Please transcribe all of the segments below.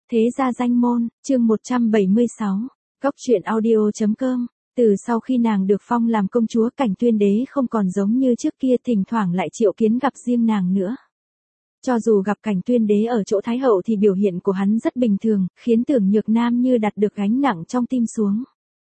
Thế gia danh môn, chương 176, Góc truyện audio.com. Từ sau khi nàng được phong làm công chúa, Cảnh Tuyên Đế không còn giống như trước kia thỉnh thoảng lại triệu kiến gặp riêng nàng nữa. Cho dù gặp Cảnh Tuyên Đế ở chỗ Thái Hậu thì biểu hiện của hắn rất bình thường, khiến Tưởng Nhược Nam như đặt được gánh nặng trong tim xuống.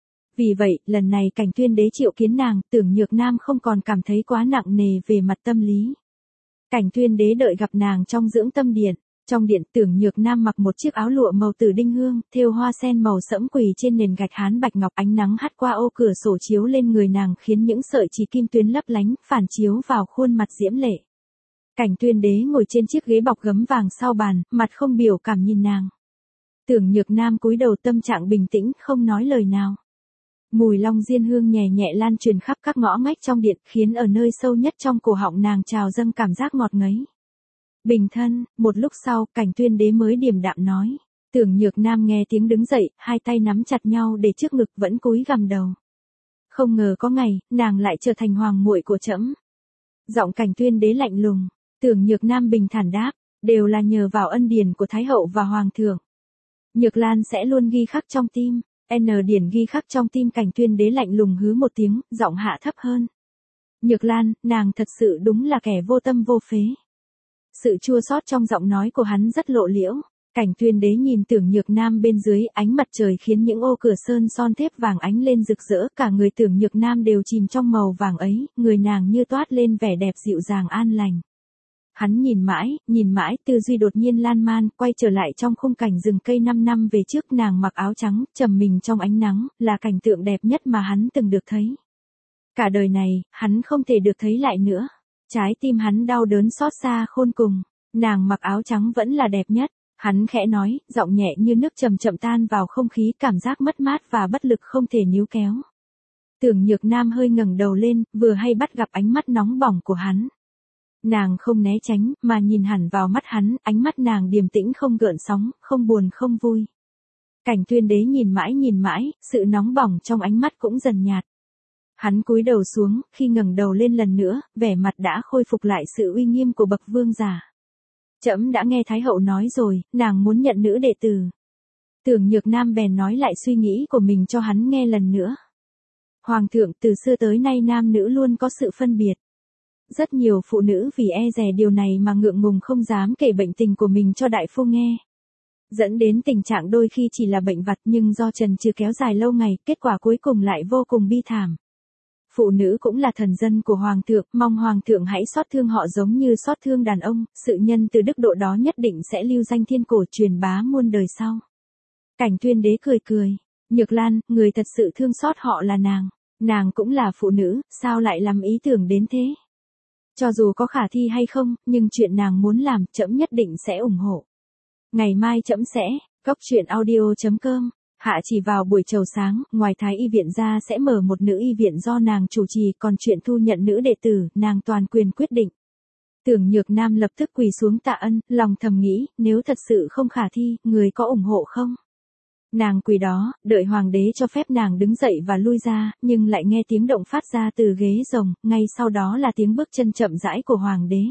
Vì vậy, lần này Cảnh Tuyên Đế triệu kiến nàng, Tưởng Nhược Nam không còn cảm thấy quá nặng nề về mặt tâm lý. Cảnh Tuyên Đế đợi gặp nàng trong dưỡng tâm điện. Trong điện, Tưởng Nhược Nam mặc một chiếc áo lụa màu tử đinh hương, thêu hoa sen màu sẫm quỳ trên nền gạch hán bạch ngọc, ánh nắng hắt qua ô cửa sổ chiếu lên người nàng khiến những sợi chỉ kim tuyến lấp lánh, phản chiếu vào khuôn mặt diễm lệ. Cảnh Tuyên Đế ngồi trên chiếc ghế bọc gấm vàng sau bàn, mặt không biểu cảm nhìn nàng. Tưởng Nhược Nam cúi đầu, tâm trạng bình tĩnh, không nói lời nào. Mùi long diên hương nhẹ nhẹ lan truyền khắp các ngõ ngách trong điện, khiến ở nơi sâu nhất trong cổ họng nàng trào dâng cảm giác ngọt ngấy. Bình thân, một lúc sau, Cảnh Tuyên Đế mới điềm đạm nói. Tưởng Nhược Nam nghe tiếng đứng dậy, hai tay nắm chặt nhau để trước ngực, vẫn cúi gằm đầu. Không ngờ có ngày, nàng lại trở thành hoàng muội của trẫm. Giọng Cảnh Tuyên Đế lạnh lùng. Tưởng Nhược Nam bình thản đáp, đều là nhờ vào ân điển của Thái Hậu và Hoàng thượng. Nhược Lan sẽ luôn ghi khắc trong tim. Điển ghi khắc trong tim. Cảnh Tuyên Đế lạnh lùng hứ một tiếng, giọng hạ thấp hơn. Nhược Lan, nàng thật sự đúng là kẻ vô tâm vô phế. Sự chua xót trong giọng nói của hắn rất lộ liễu. Cảnh Tuyên Đế nhìn Tưởng Nhược Nam bên dưới, ánh mặt trời khiến những ô cửa sơn son thép vàng ánh lên rực rỡ, cả người Tưởng Nhược Nam đều chìm trong màu vàng ấy, người nàng như toát lên vẻ đẹp dịu dàng an lành. Hắn nhìn mãi, tư duy đột nhiên lan man, quay trở lại trong khung cảnh rừng cây 5 năm về trước, nàng mặc áo trắng, trầm mình trong ánh nắng, là cảnh tượng đẹp nhất mà hắn từng được thấy. Cả đời này, hắn không thể được thấy lại nữa. Trái tim hắn đau đớn xót xa khôn cùng. Nàng mặc áo trắng vẫn là đẹp nhất. Hắn khẽ nói, giọng nhẹ như nước chậm chậm tan vào không khí, cảm giác mất mát và bất lực không thể níu kéo. Tưởng Nhược Nam hơi ngẩng đầu lên, vừa hay bắt gặp ánh mắt nóng bỏng của hắn. Nàng không né tránh, mà nhìn hẳn vào mắt hắn, ánh mắt nàng điềm tĩnh không gợn sóng, không buồn không vui. Cảnh Tuyên Đế nhìn mãi, sự nóng bỏng trong ánh mắt cũng dần nhạt. Hắn cúi đầu xuống, khi ngẩng đầu lên lần nữa, vẻ mặt đã khôi phục lại sự uy nghiêm của bậc vương giả. Trẫm đã nghe Thái Hậu nói rồi, nàng muốn nhận nữ đệ tử. Tưởng Nhược Nam bèn nói lại suy nghĩ của mình cho hắn nghe lần nữa. Hoàng thượng, từ xưa tới nay nam nữ luôn có sự phân biệt. Rất nhiều phụ nữ vì e dè điều này mà ngượng ngùng không dám kể bệnh tình của mình cho đại phu nghe. Dẫn đến tình trạng đôi khi chỉ là bệnh vặt nhưng do chần chừ kéo dài lâu ngày, kết quả cuối cùng lại vô cùng bi thảm. Phụ nữ cũng là thần dân của Hoàng thượng, mong Hoàng thượng hãy xót thương họ giống như xót thương đàn ông, sự nhân từ đức độ đó nhất định sẽ lưu danh thiên cổ, truyền bá muôn đời sau. Cảnh Tuyên Đế cười. Nhược Lan, người thật sự thương xót họ là nàng cũng là phụ nữ, sao lại làm ý tưởng đến thế? Cho dù có khả thi hay không, nhưng chuyện nàng muốn làm, trẫm nhất định sẽ ủng hộ. Ngày mai trẫm sẽ, Góc truyện audio.com. Hạ chỉ vào buổi chầu sáng, ngoài Thái y viện ra sẽ mở một nữ y viện do nàng chủ trì, còn chuyện thu nhận nữ đệ tử, nàng toàn quyền quyết định. Tưởng Nhược Nam lập tức quỳ xuống tạ ân, lòng thầm nghĩ, nếu thật sự không khả thi, người có ủng hộ không? Nàng quỳ đó, đợi Hoàng đế cho phép nàng đứng dậy và lui ra, nhưng lại nghe tiếng động phát ra từ ghế rồng, ngay sau đó là tiếng bước chân chậm rãi của Hoàng đế.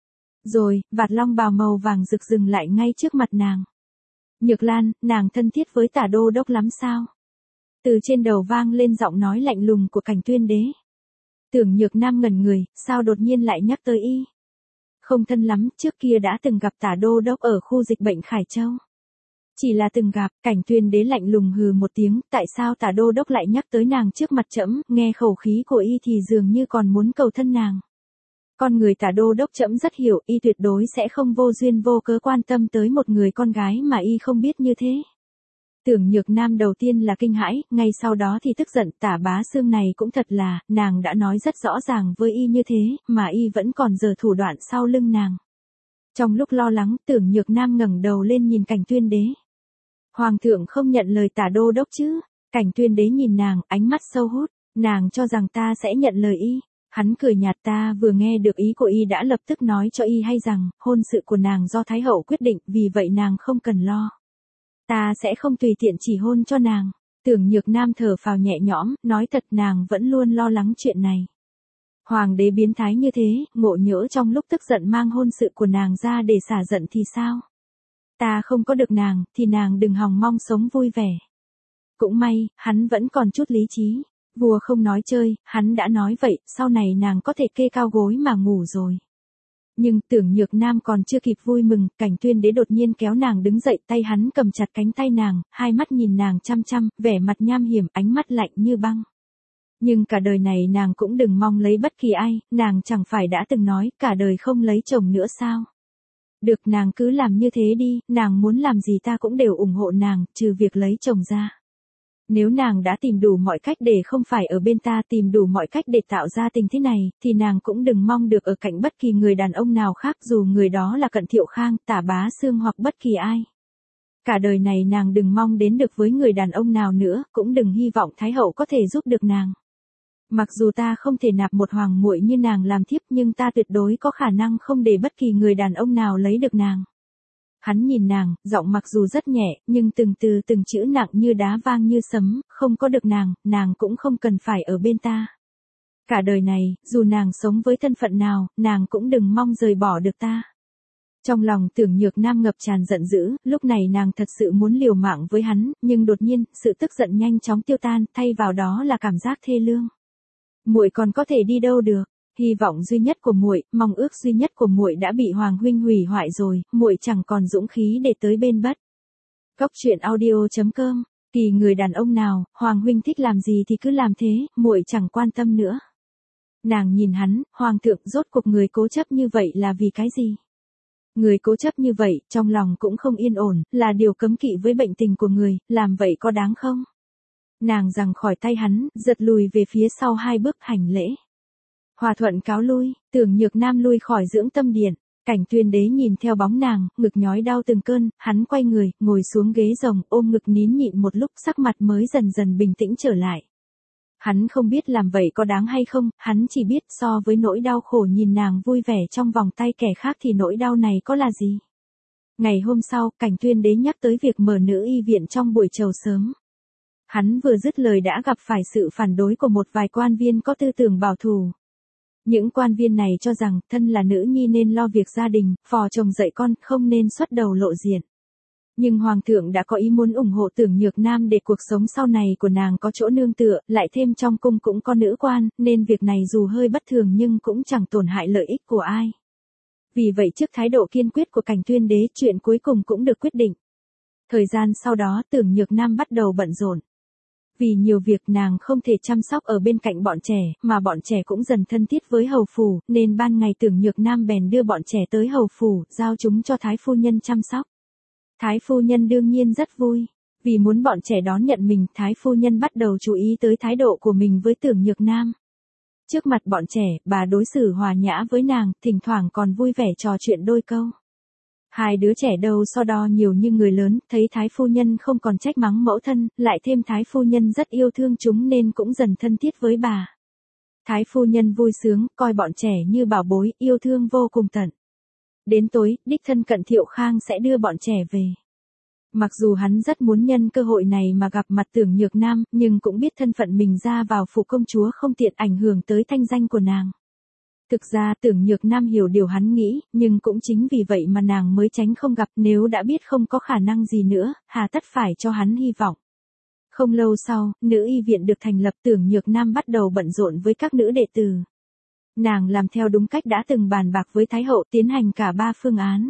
Rồi, vạt long bào màu vàng rực dừng lại ngay trước mặt nàng. Nhược Lan, nàng thân thiết với Tả Đô Đốc lắm sao? Từ trên đầu vang lên giọng nói lạnh lùng của Cảnh Tuyên Đế. Tưởng Nhược Nam ngẩn người, sao đột nhiên lại nhắc tới y? Không thân lắm, trước kia đã từng gặp Tả Đô Đốc ở khu dịch bệnh Khải Châu. Chỉ là từng gặp. Cảnh Tuyên Đế lạnh lùng hừ một tiếng, tại sao Tả Đô Đốc lại nhắc tới nàng trước mặt trẫm? Nghe khẩu khí của y thì dường như còn muốn cầu thân nàng. Con người Tả Đô Đốc trẫm rất hiểu, y tuyệt đối sẽ không vô duyên vô cớ quan tâm tới một người con gái mà y không biết như thế. Tưởng Nhược Nam đầu tiên là kinh hãi, ngay sau đó thì tức giận, Tả bá xương này cũng thật là, nàng đã nói rất rõ ràng với y như thế, mà y vẫn còn giở thủ đoạn sau lưng nàng. Trong lúc lo lắng, Tưởng Nhược Nam ngẩng đầu lên nhìn Cảnh Tuyên Đế. Hoàng thượng không nhận lời Tả Đô Đốc chứ? Cảnh Tuyên Đế nhìn nàng, ánh mắt sâu hút, nàng cho rằng ta sẽ nhận lời y. Hắn cười nhạt, ta vừa nghe được ý của y đã lập tức nói cho y hay rằng, hôn sự của nàng do Thái Hậu quyết định, vì vậy nàng không cần lo. Ta sẽ không tùy tiện chỉ hôn cho nàng. Tưởng Nhược Nam thở phào nhẹ nhõm, nói thật nàng vẫn luôn lo lắng chuyện này. Hoàng đế biến thái như thế, ngộ nhỡ trong lúc tức giận mang hôn sự của nàng ra để xả giận thì sao? Ta không có được nàng, thì nàng đừng hòng mong sống vui vẻ. Cũng may, hắn vẫn còn chút lý trí. Vua không nói chơi, hắn đã nói vậy, sau này nàng có thể kê cao gối mà ngủ rồi. Nhưng Tưởng Nhược Nam còn chưa kịp vui mừng, Cảnh Tuyên Đế đột nhiên kéo nàng đứng dậy, tay hắn cầm chặt cánh tay nàng, hai mắt nhìn nàng chăm chăm, vẻ mặt nham hiểm, ánh mắt lạnh như băng. Nhưng cả đời này nàng cũng đừng mong lấy bất kỳ ai, nàng chẳng phải đã từng nói cả đời không lấy chồng nữa sao? Được, nàng cứ làm như thế đi, nàng muốn làm gì ta cũng đều ủng hộ nàng, trừ việc lấy chồng ra. Nếu nàng đã tìm đủ mọi cách để không phải ở bên ta, tìm đủ mọi cách để tạo ra tình thế này, thì nàng cũng đừng mong được ở cạnh bất kỳ người đàn ông nào khác, dù người đó là Cận Thiệu Khang, Tả Bá Xương hoặc bất kỳ ai. Cả đời này nàng đừng mong đến được với người đàn ông nào nữa, cũng đừng hy vọng Thái hậu có thể giúp được nàng. Mặc dù ta không thể nạp một hoàng muội như nàng làm thiếp, nhưng ta tuyệt đối có khả năng không để bất kỳ người đàn ông nào lấy được nàng. Hắn nhìn nàng, giọng mặc dù rất nhẹ, nhưng từng từ từng chữ nặng như đá, vang như sấm, không có được nàng cũng không cần phải ở bên ta. Cả đời này, dù nàng sống với thân phận nào, nàng cũng đừng mong rời bỏ được ta. Trong lòng Tưởng Nhược Nam ngập tràn giận dữ, lúc này nàng thật sự muốn liều mạng với hắn, nhưng đột nhiên, sự tức giận nhanh chóng tiêu tan, thay vào đó là cảm giác thê lương. Muội còn có thể đi đâu được? Hy vọng duy nhất của muội, mong ước duy nhất của muội đã bị Hoàng huynh hủy hoại rồi, muội chẳng còn dũng khí để tới bên bất. Góc truyện audio.com. Kỳ người đàn ông nào, Hoàng huynh thích làm gì thì cứ làm thế, muội chẳng quan tâm nữa. Nàng nhìn hắn, Hoàng thượng, rốt cuộc người cố chấp như vậy là vì cái gì? Người cố chấp như vậy, trong lòng cũng không yên ổn, là điều cấm kỵ với bệnh tình của người, làm vậy có đáng không? Nàng giằng khỏi tay hắn, giật lùi về phía sau 2 bước hành lễ. Hòa thuận cáo lui, Tưởng Nhược Nam lui khỏi dưỡng tâm điện. Cảnh Tuyên Đế nhìn theo bóng nàng, ngực nhói đau từng cơn, hắn quay người, ngồi xuống ghế rồng, ôm ngực nín nhịn một lúc, sắc mặt mới dần dần bình tĩnh trở lại. Hắn không biết làm vậy có đáng hay không, hắn chỉ biết so với nỗi đau khổ nhìn nàng vui vẻ trong vòng tay kẻ khác thì nỗi đau này có là gì. Ngày hôm sau, Cảnh Tuyên Đế nhắc tới việc mở nữ y viện trong buổi chầu sớm. Hắn vừa dứt lời đã gặp phải sự phản đối của một vài quan viên có tư tưởng bảo thủ. Những quan viên này cho rằng, thân là nữ nhi nên lo việc gia đình, phò chồng dạy con, không nên xuất đầu lộ diện. Nhưng Hoàng thượng đã có ý muốn ủng hộ Tưởng Nhược Nam để cuộc sống sau này của nàng có chỗ nương tựa, lại thêm trong cung cũng có nữ quan, nên việc này dù hơi bất thường nhưng cũng chẳng tổn hại lợi ích của ai. Vì vậy trước thái độ kiên quyết của Cảnh Tuyên Đế, chuyện cuối cùng cũng được quyết định. Thời gian sau đó Tưởng Nhược Nam bắt đầu bận rộn. Vì nhiều việc nàng không thể chăm sóc ở bên cạnh bọn trẻ, mà bọn trẻ cũng dần thân thiết với hầu phủ, nên ban ngày Tưởng Nhược Nam bèn đưa bọn trẻ tới hầu phủ, giao chúng cho Thái phu nhân chăm sóc. Thái phu nhân đương nhiên rất vui. Vì muốn bọn trẻ đón nhận mình, Thái phu nhân bắt đầu chú ý tới thái độ của mình với Tưởng Nhược Nam. Trước mặt bọn trẻ, bà đối xử hòa nhã với nàng, thỉnh thoảng còn vui vẻ trò chuyện đôi câu. Hai đứa trẻ đâu so đo nhiều như người lớn, thấy Thái phu nhân không còn trách mắng mẫu thân, lại thêm Thái phu nhân rất yêu thương chúng nên cũng dần thân thiết với bà. Thái phu nhân vui sướng, coi bọn trẻ như bảo bối, yêu thương vô cùng tận. Đến tối, đích thân Cận Thiệu Khang sẽ đưa bọn trẻ về. Mặc dù hắn rất muốn nhân cơ hội này mà gặp mặt Tưởng Nhược Nam, nhưng cũng biết thân phận mình ra vào phủ công chúa không tiện ảnh hưởng tới thanh danh của nàng. Thực ra Tưởng Nhược Nam hiểu điều hắn nghĩ, nhưng cũng chính vì vậy mà nàng mới tránh không gặp, nếu đã biết không có khả năng gì nữa, hà tất phải cho hắn hy vọng. Không lâu sau, nữ y viện được thành lập, Tưởng Nhược Nam bắt đầu bận rộn với các nữ đệ tử. Nàng làm theo đúng cách đã từng bàn bạc với Thái hậu, tiến hành cả 3 phương án.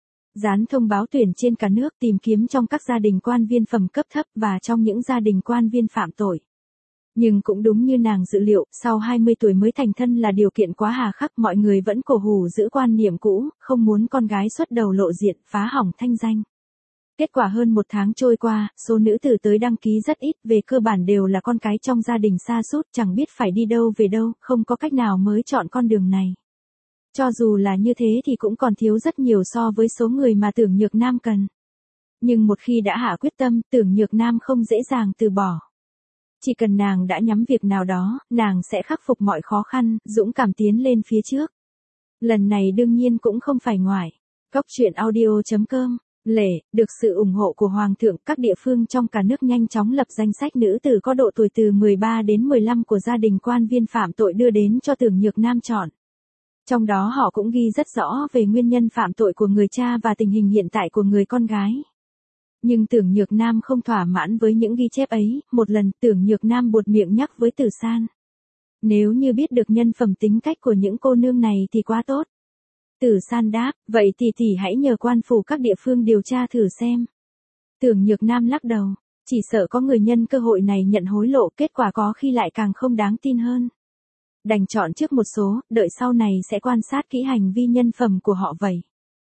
Dán thông báo tuyển trên cả nước, tìm kiếm trong các gia đình quan viên phẩm cấp thấp và trong những gia đình quan viên phạm tội. Nhưng cũng đúng như nàng dự liệu, sau 20 tuổi mới thành thân là điều kiện quá hà khắc, mọi người vẫn cổ hủ giữ quan niệm cũ, không muốn con gái xuất đầu lộ diện, phá hỏng thanh danh. Kết quả hơn 1 tháng trôi qua, số nữ tử tới đăng ký rất ít, về cơ bản đều là con cái trong gia đình xa sút, chẳng biết phải đi đâu về đâu, không có cách nào mới chọn con đường này. Cho dù là như thế thì cũng còn thiếu rất nhiều so với số người mà Tưởng Nhược Nam cần. Nhưng một khi đã hạ quyết tâm, Tưởng Nhược Nam không dễ dàng từ bỏ. Chỉ cần nàng đã nhắm việc nào đó, nàng sẽ khắc phục mọi khó khăn, dũng cảm tiến lên phía trước. Lần này đương nhiên cũng không phải ngoại. Góc truyện audio.com. Được sự ủng hộ của Hoàng thượng, các địa phương trong cả nước nhanh chóng lập danh sách nữ tử có độ tuổi từ 13 đến 15 của gia đình quan viên phạm tội đưa đến cho Tưởng Nhược Nam chọn. Trong đó họ cũng ghi rất rõ về nguyên nhân phạm tội của người cha và tình hình hiện tại của người con gái. Nhưng Tưởng Nhược Nam không thỏa mãn với những ghi chép ấy, một lần Tưởng Nhược Nam buột miệng nhắc với Tử San. Nếu như biết được nhân phẩm tính cách của những cô nương này thì quá tốt. Tử San đáp, vậy thì tỷ hãy nhờ quan phủ các địa phương điều tra thử xem. Tưởng Nhược Nam lắc đầu, chỉ sợ có người nhân cơ hội này nhận hối lộ, kết quả có khi lại càng không đáng tin hơn. Đành chọn trước một số, đợi sau này sẽ quan sát kỹ hành vi nhân phẩm của họ vậy.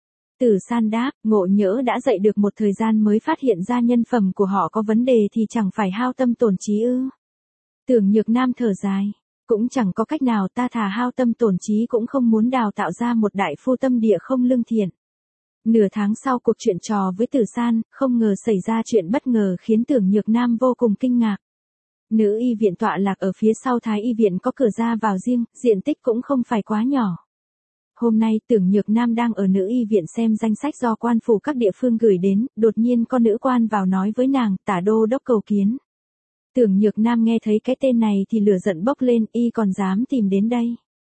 Tử San đáp, ngộ nhỡ đã dạy được một thời gian mới phát hiện ra nhân phẩm của họ có vấn đề thì chẳng phải hao tâm tổn trí ư. Tưởng Nhược Nam thở dài, cũng chẳng có cách nào, ta thà hao tâm tổn trí cũng không muốn đào tạo ra một đại phu tâm địa không lương thiện. Nửa tháng sau cuộc chuyện trò với Tử San, không ngờ xảy ra chuyện bất ngờ khiến Tưởng Nhược Nam vô cùng kinh ngạc. Nữ y viện tọa lạc ở phía sau Thái y viện có cửa ra vào riêng, diện tích cũng không phải quá nhỏ. Hôm nay Tưởng Nhược Nam đang ở nữ y viện xem danh sách do quan phủ các địa phương gửi đến, đột nhiên có nữ quan vào nói với nàng, Tả đô đốc cầu kiến. Tưởng Nhược Nam nghe thấy cái tên này thì lửa giận bốc lên, y còn dám tìm đến đây.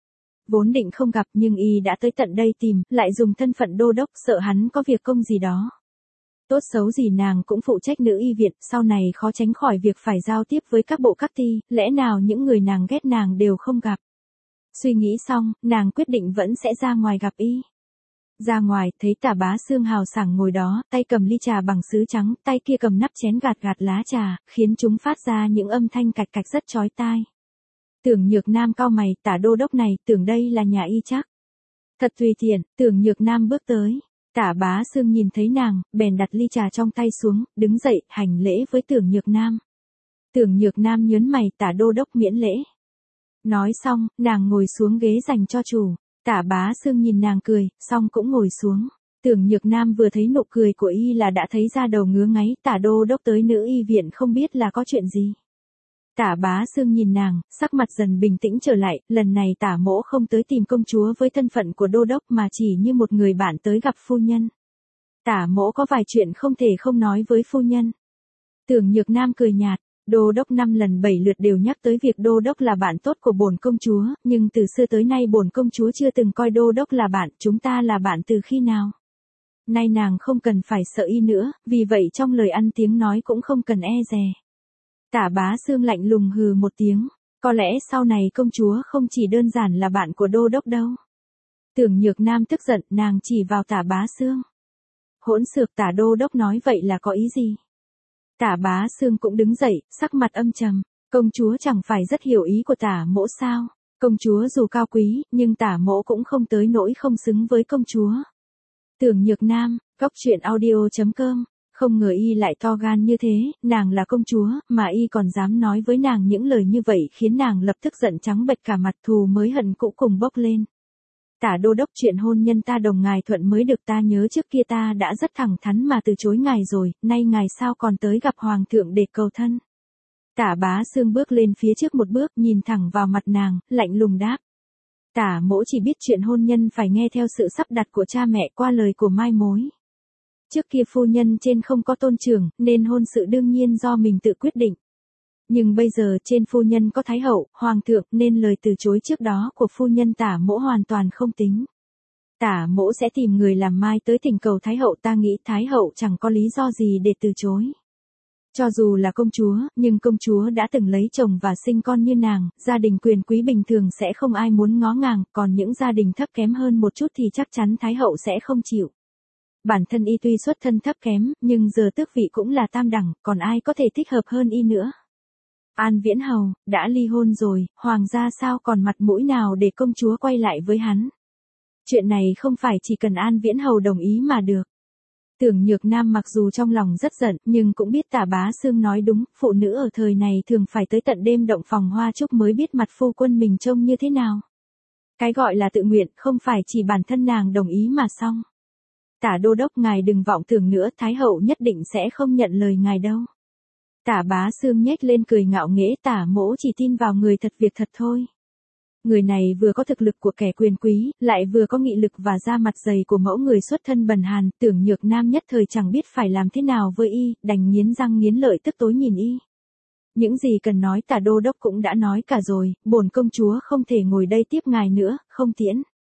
Vốn định không gặp nhưng y đã tới tận đây tìm, lại dùng thân phận đô đốc, sợ hắn có việc công gì đó. Tốt xấu gì nàng cũng phụ trách nữ y viện, sau này khó tránh khỏi việc phải giao tiếp với các bộ các ty, lẽ nào những người nàng ghét nàng đều không gặp. Suy nghĩ xong, nàng quyết định vẫn sẽ ra ngoài gặp y. Ra ngoài, thấy Tả Bá Xương hào sảng ngồi đó, tay cầm ly trà bằng sứ trắng, tay kia cầm nắp chén gạt gạt lá trà, khiến chúng phát ra những âm thanh cạch cạch rất chói tai. Tưởng Nhược Nam cau mày, Tả đô đốc này, tưởng đây là nhà y chắc. Thật tùy tiện, Tưởng Nhược Nam bước tới. Tả Bá Xương nhìn thấy nàng, bèn đặt ly trà trong tay xuống, đứng dậy, hành lễ với Tưởng Nhược Nam. Tưởng Nhược Nam nhớn mày, Tả đô đốc miễn lễ. Nói xong, nàng ngồi xuống ghế dành cho chủ. Tả Bá Xương nhìn nàng cười, xong cũng ngồi xuống. Tưởng Nhược Nam vừa thấy nụ cười của y là đã thấy da đầu ngứa ngáy, Tả đô đốc tới nữ y viện không biết là có chuyện gì. Tả Bá Xương nhìn nàng, sắc mặt dần bình tĩnh trở lại, lần này Tả mỗ không tới tìm công chúa với thân phận của đô đốc mà chỉ như một người bạn tới gặp phu nhân. Tả mỗ có vài chuyện không thể không nói với phu nhân. Tưởng Nhược Nam cười nhạt, đô đốc 5 lần 7 lượt đều nhắc tới việc đô đốc là bạn tốt của bổn công chúa, nhưng từ xưa tới nay bổn công chúa chưa từng coi đô đốc là bạn, chúng ta là bạn từ khi nào? Nay nàng không cần phải sợ y nữa, vì vậy trong lời ăn tiếng nói cũng không cần e dè. Tả Bá Xương lạnh lùng hừ một tiếng, có lẽ sau này công chúa không chỉ đơn giản là bạn của đô đốc đâu. Tưởng Nhược Nam tức giận, nàng chỉ vào Tả Bá Xương. Hỗn xược, Tả đô đốc nói vậy là có ý gì? Tả Bá Xương cũng đứng dậy, sắc mặt âm trầm, công chúa chẳng phải rất hiểu ý của Tả mỗ sao? Công chúa dù cao quý, nhưng Tả mỗ cũng không tới nỗi không xứng với công chúa. Tưởng Nhược Nam, Góc Truyện Audio.com. Không ngờ y lại to gan như thế, nàng là công chúa, mà y còn dám nói với nàng những lời như vậy khiến nàng lập tức giận trắng bệch cả mặt, thù mới hận cũ cùng bốc lên. Tả đô đốc, chuyện hôn nhân ta đồng ngài thuận mới được, ta nhớ trước kia ta đã rất thẳng thắn mà từ chối ngài rồi, nay ngài sao còn tới gặp hoàng thượng để cầu thân. Tả Bá Xương bước lên phía trước một bước, nhìn thẳng vào mặt nàng, lạnh lùng đáp. Tả mỗ chỉ biết chuyện hôn nhân phải nghe theo sự sắp đặt của cha mẹ qua lời của mai mối. Trước kia phu nhân trên không có tôn trưởng, nên hôn sự đương nhiên do mình tự quyết định. Nhưng bây giờ trên phu nhân có thái hậu, hoàng thượng, nên lời từ chối trước đó của phu nhân Tả mỗ hoàn toàn không tính. Tả mỗ sẽ tìm người làm mai tới thỉnh cầu thái hậu, ta nghĩ thái hậu chẳng có lý do gì để từ chối. Cho dù là công chúa, nhưng công chúa đã từng lấy chồng và sinh con như nàng, gia đình quyền quý bình thường sẽ không ai muốn ngó ngàng, còn những gia đình thấp kém hơn một chút thì chắc chắn thái hậu sẽ không chịu. Bản thân y tuy xuất thân thấp kém, nhưng giờ tước vị cũng là tam đẳng, còn ai có thể thích hợp hơn y nữa. An Viễn Hầu, đã ly hôn rồi, hoàng gia sao còn mặt mũi nào để công chúa quay lại với hắn. Chuyện này không phải chỉ cần An Viễn Hầu đồng ý mà được. Tưởng Nhược Nam mặc dù trong lòng rất giận, nhưng cũng biết Tả Bá Xương nói đúng, phụ nữ ở thời này thường phải tới tận đêm động phòng hoa chúc mới biết mặt phu quân mình trông như thế nào. Cái gọi là tự nguyện, không phải chỉ bản thân nàng đồng ý mà xong. Tả đô đốc, ngài đừng vọng tưởng nữa, thái hậu nhất định sẽ không nhận lời ngài đâu. Tả Bá Xương nhếch lên cười ngạo nghễ, Tả mỗ chỉ tin vào người thật việc thật thôi. Người này vừa có thực lực của kẻ quyền quý, lại vừa có nghị lực và da mặt dày của mẫu người xuất thân bần hàn, Tưởng Nhược Nam nhất thời chẳng biết phải làm thế nào với y, đành nghiến răng nghiến lợi tức tối nhìn y. Những gì cần nói Tả đô đốc cũng đã nói cả rồi, bổn công chúa không thể ngồi đây tiếp ngài nữa, không tiễn.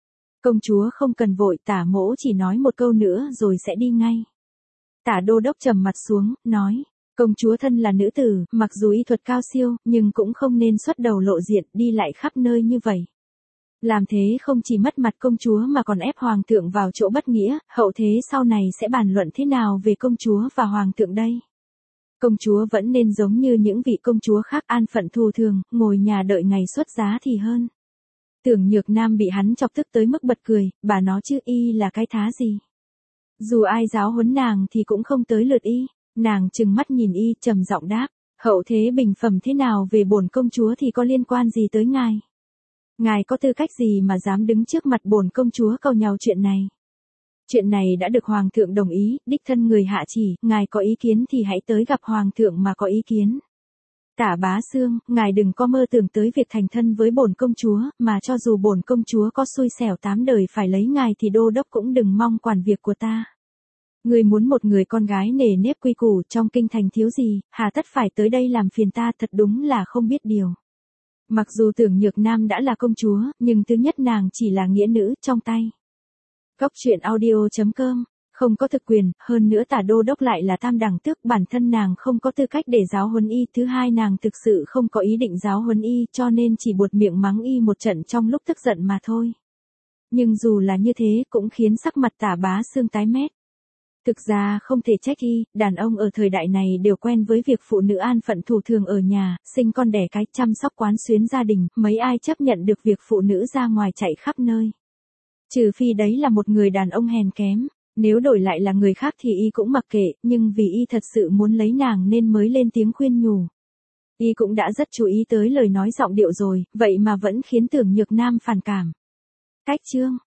Công chúa không cần vội, tả mỗ chỉ nói một câu nữa rồi sẽ đi ngay. Tả đô đốc trầm mặt xuống, nói. Công chúa thân là nữ tử, mặc dù y thuật cao siêu, nhưng cũng không nên xuất đầu lộ diện, đi lại khắp nơi như vậy. Làm thế không chỉ mất mặt công chúa mà còn ép hoàng thượng vào chỗ bất nghĩa, hậu thế sau này sẽ bàn luận thế nào về công chúa và hoàng thượng đây. Công chúa vẫn nên giống như những vị công chúa khác an phận thù thường, ngồi nhà đợi ngày xuất giá thì hơn. Tưởng Nhược Nam bị hắn chọc tức tới mức bật cười, bà nó chứ y là cái thá gì. Dù ai giáo huấn nàng thì cũng không tới lượt y, nàng trừng mắt nhìn y trầm giọng đáp, hậu thế bình phẩm thế nào về bổn công chúa thì có liên quan gì tới ngài. Ngài có tư cách gì mà dám đứng trước mặt bổn công chúa cầu nhau chuyện này. Chuyện này đã được hoàng thượng đồng ý, đích thân người hạ chỉ, ngài có ý kiến thì hãy tới gặp hoàng thượng mà có ý kiến. Tả Bá Xương, ngài đừng có mơ tưởng tới việc thành thân với bổn công chúa, mà cho dù bổn công chúa có xui xẻo 8 đời phải lấy ngài thì đô đốc cũng đừng mong quản việc của ta. Người muốn một người con gái nề nếp quy củ trong kinh thành thiếu gì, hà tất phải tới đây làm phiền ta, thật đúng là không biết điều. Mặc dù Tưởng Nhược Nam đã là công chúa, nhưng thứ nhất nàng chỉ là nghĩa nữ trong tay. Góc truyện audio.com, không có thực quyền, hơn nữa tả đô đốc lại là tam đẳng tước, bản thân nàng không có tư cách để giáo huấn y, thứ hai nàng thực sự không có ý định giáo huấn y, cho nên chỉ buột miệng mắng y một trận trong lúc tức giận mà thôi. Nhưng dù là như thế cũng khiến sắc mặt Tả Bá Xương tái mét. Thực ra không thể trách y, đàn ông ở thời đại này đều quen với việc phụ nữ an phận thủ thường ở nhà, sinh con đẻ cái, chăm sóc quán xuyến gia đình, mấy ai chấp nhận được việc phụ nữ ra ngoài chạy khắp nơi. Trừ phi đấy là một người đàn ông hèn kém, nếu đổi lại là người khác thì y cũng mặc kệ, nhưng vì y thật sự muốn lấy nàng nên mới lên tiếng khuyên nhủ. Y cũng đã rất chú ý tới lời nói giọng điệu rồi, vậy mà vẫn khiến Tưởng Nhược Nam phản cảm. Cách chương